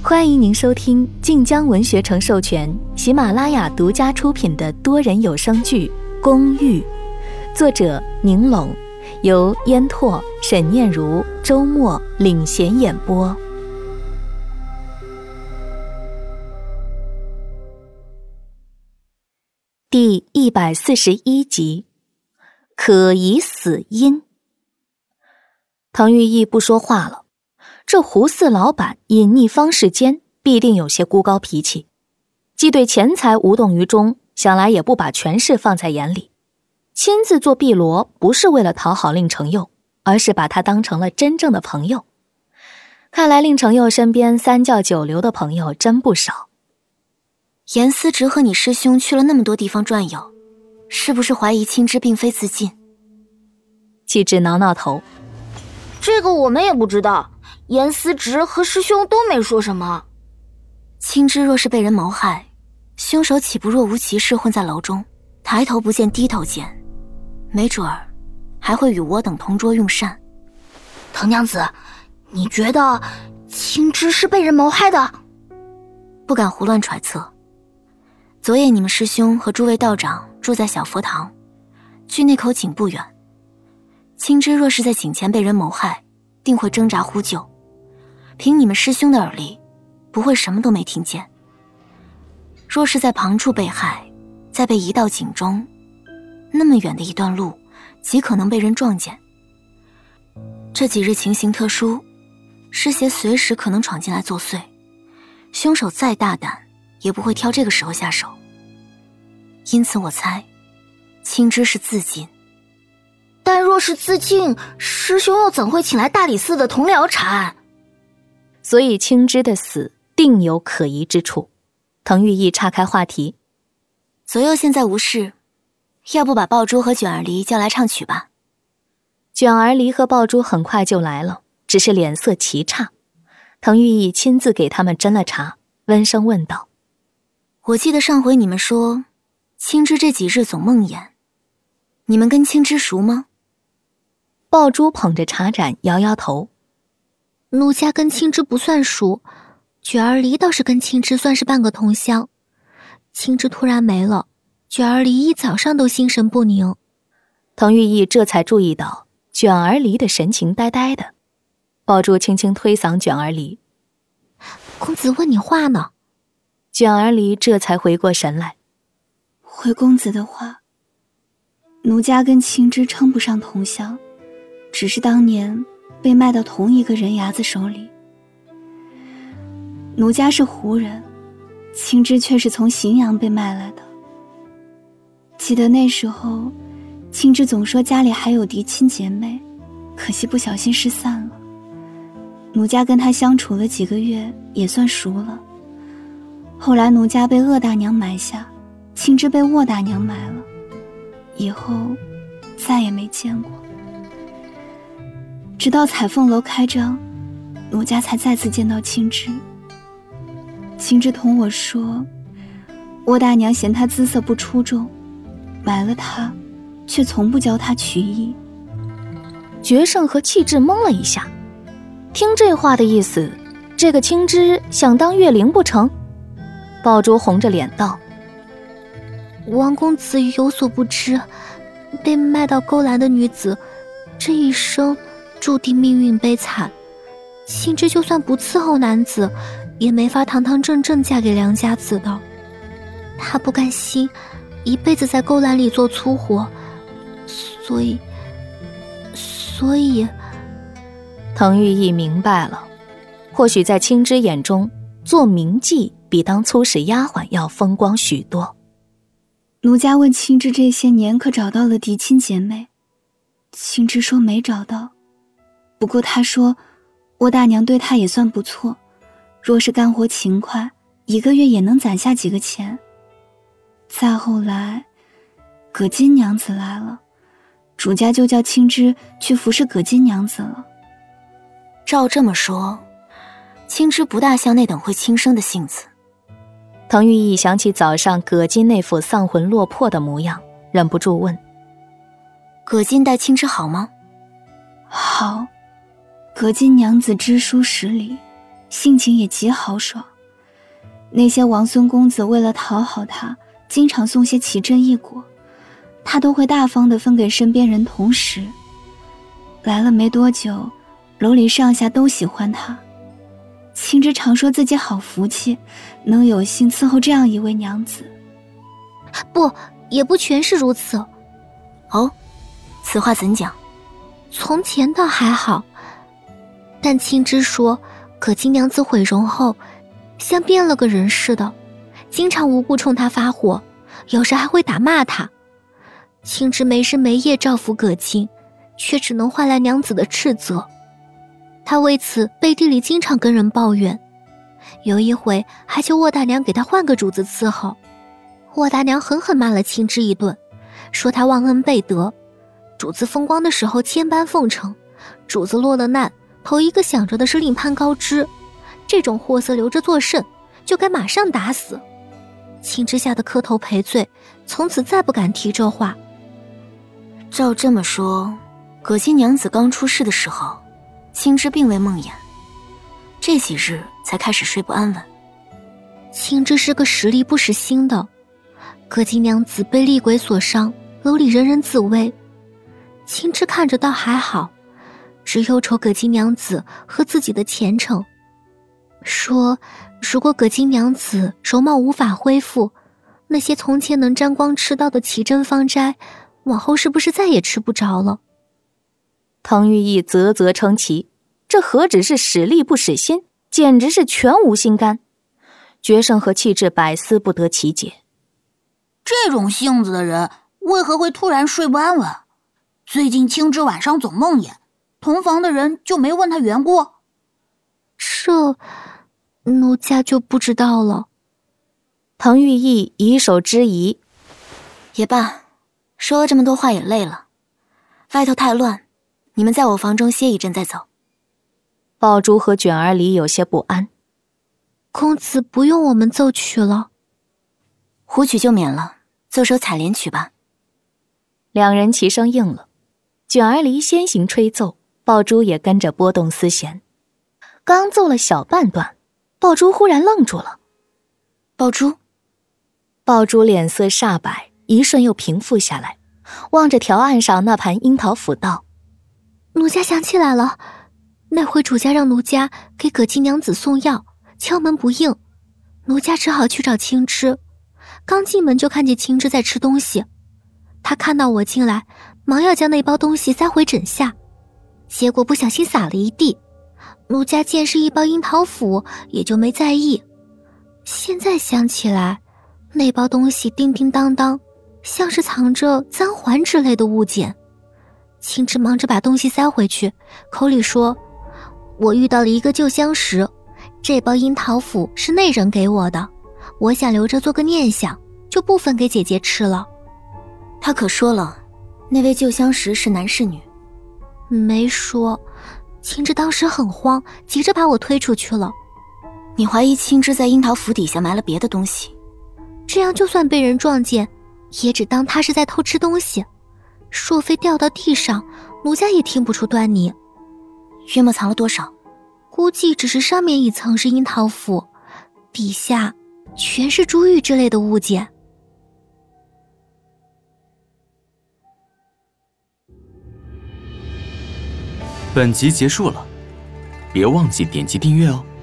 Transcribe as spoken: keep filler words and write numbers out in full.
欢迎您收听晋江文学城授权、喜马拉雅独家出品的多人有声剧《公寓》，作者宁拢，由烟拓、沈念如、周末领衔演播。第一百四十一集，可疑死因。滕玉义不说话了。这胡四老板隐匿方世坚，必定有些孤高脾气，既对钱财无动于衷，想来也不把权势放在眼里。亲自做碧罗不是为了讨好令程佑，而是把他当成了真正的朋友。看来令程佑身边三教九流的朋友真不少。 严思直和你师兄去了那么多地方转悠，是不是怀疑青枝并非自尽？ 气质挠挠头， 这个我们也不知道，严思直和师兄都没说什么。 青枝若是被人谋害，凶手岂不若无其事混在楼中，抬头不见低头见，没准儿还会与我等同桌用膳。 藤娘子，你觉得青枝是被人谋害的？ 不敢胡乱揣测。昨夜你们师兄和诸位道长住在小佛堂，距那口井不远。青枝若是在井前被人谋害，定会挣扎呼救。凭你们师兄的耳力，不会什么都没听见。若是在旁处被害，再被移到井中，那么远的一段路，极可能被人撞见。这几日情形特殊，尸邪随时可能闯进来作祟，凶手再大胆，也不会挑这个时候下手。因此我猜，青枝是自尽。 但若是自尽，师兄又怎会请来大理寺的同僚查？ 所以青枝的死定有可疑之处。滕玉义岔开话题， 左右现在无事，要不把爆珠和卷儿离叫来唱曲吧。 卷儿离和爆珠很快就来了，只是脸色奇差。滕玉义亲自给他们斟了茶，温声问道： 我记得上回你们说青枝这几日总梦魇，你们跟青枝熟吗？ 爆珠捧着茶盏摇摇头， 奴家跟青枝不算熟，卷儿离倒是跟青枝算是半个同乡。青枝突然没了，卷儿离一早上都心神不宁。 滕玉义这才注意到卷儿离的神情呆呆的。爆珠轻轻推搡卷儿离， 公子问你话呢。 卷儿离这才回过神来， 回公子的话，奴家跟青枝称不上同乡，只是当年被卖到同一个人牙子手里。奴家是胡人，青枝却是从荥阳被卖来的。记得那时候，青枝总说家里还有嫡亲姐妹，可惜不小心失散了。奴家跟她相处了几个月，也算熟了。后来奴家被鄂大娘买下，青枝被沃大娘买了，以后再也没见过。直到彩凤楼开张，奴家才再次见到青枝。青枝同我说，沃大娘嫌她姿色不出众，买了她，却从不教她曲艺。 决胜和气质懵了一下，听这话的意思，这个青枝想当月灵不成？爆珠红着脸道： 王公子有所不知，被卖到勾栏的女子，这一生注定命运悲惨。青枝就算不伺候男子，也没法堂堂正正嫁给良家子的。她不甘心一辈子在勾栏里做粗活，所以所以滕玉义明白了，或许在青枝眼中，做名妓比当粗使丫鬟要风光许多。 奴家问青枝这些年可找到了嫡亲姐妹，青枝说没找到。不过她说沃大娘对她也算不错，若是干活勤快，一个月也能攒下几个钱。再后来葛金娘子来了，主家就叫青枝去服侍葛金娘子了。 照这么说，青枝不大像那等会轻生的性子。 滕玉义想起早上葛金那副丧魂落魄的模样，忍不住问： 葛金待青枝好吗？ 好，葛金娘子知书识礼， 性情也极豪爽。那些王孙公子为了讨好他，经常送些奇珍异果，他都会大方地分给身边人同食。来了没多久，楼里上下都喜欢他。青枝常说自己好福气，能有幸伺候这样一位娘子。 不，也不全是如此。 哦，此话怎讲？ 从前倒还好，但青枝说可金娘子毁容后像变了个人似的，经常无故冲他发火，有时还会打骂他。青枝没日没夜照拂葛青，却只能换来娘子的斥责。他为此背地里经常跟人抱怨，有一回还求沃大娘给他换个主子伺候。沃大娘狠狠骂了青枝一顿，说他忘恩背德，主子风光的时候千般奉承，主子落了难，头一个想着的是另攀高枝，这种货色留着作甚，就该马上打死。青枝吓得磕头赔罪，从此再不敢提这话。 照这么说，葛青娘子刚出世的时候，青枝并未梦魇，这几日才开始睡不安稳。 青枝是个实力不识心的，葛青娘子被厉鬼所伤，楼里人人自危。青枝看着倒还好，只忧愁葛青娘子和自己的前程，说如果葛青娘子容貌无法恢复，那些从前能沾光吃到的奇珍芳斋，往后是不是再也吃不着了？ 唐玉毅啧啧称奇，这何止是使力不使心，简直是全无心肝。决胜和气质百思不得其解。 这种性子的人为何会突然睡不安稳？最近青枝晚上总梦魇，同房的人就没问他缘故？ 这奴家就不知道了。 唐玉毅以手支疑。 也罢，说了这么多话也累了，外头太乱，你们在我房中歇一阵再走。 爆珠和卷儿里有些不安。 公子不用我们奏曲了。 胡曲就免了，奏首采莲曲吧。 两人齐声应了。卷儿离先行吹奏，爆珠也跟着拨动丝弦。刚奏了小半段，爆珠忽然愣住了。 爆珠？ 爆珠脸色煞白，一瞬又平复下来，望着条案上那盘樱桃府道： 奴家想起来了，那回主家让奴家给葛青娘子送药，敲门不应，奴家只好去找青枝。刚进门就看见青枝在吃东西，他看到我进来，忙要将那包东西塞回枕下，结果不小心洒了一地。奴家见是一包樱桃府，也就没在意。现在想起来，那包东西叮叮当当，像是藏着簪环之类的物件。青枝忙着把东西塞回去，口里说：我遇到了一个旧相识，这包樱桃府是那人给我的，我想留着做个念想，就不分给姐姐吃了。 他可说了那位旧相识是男是女？ 没说。青枝当时很慌，急着把我推出去了。 你怀疑青枝在樱桃府底下埋了别的东西？ 这样就算被人撞见，也只当他是在偷吃东西，若非掉到地上，奴家也听不出端倪。 约莫藏了多少？ 估计只是上面一层是樱桃府，底下全是珠玉之类的物件。 本集结束了，别忘记点击订阅哦。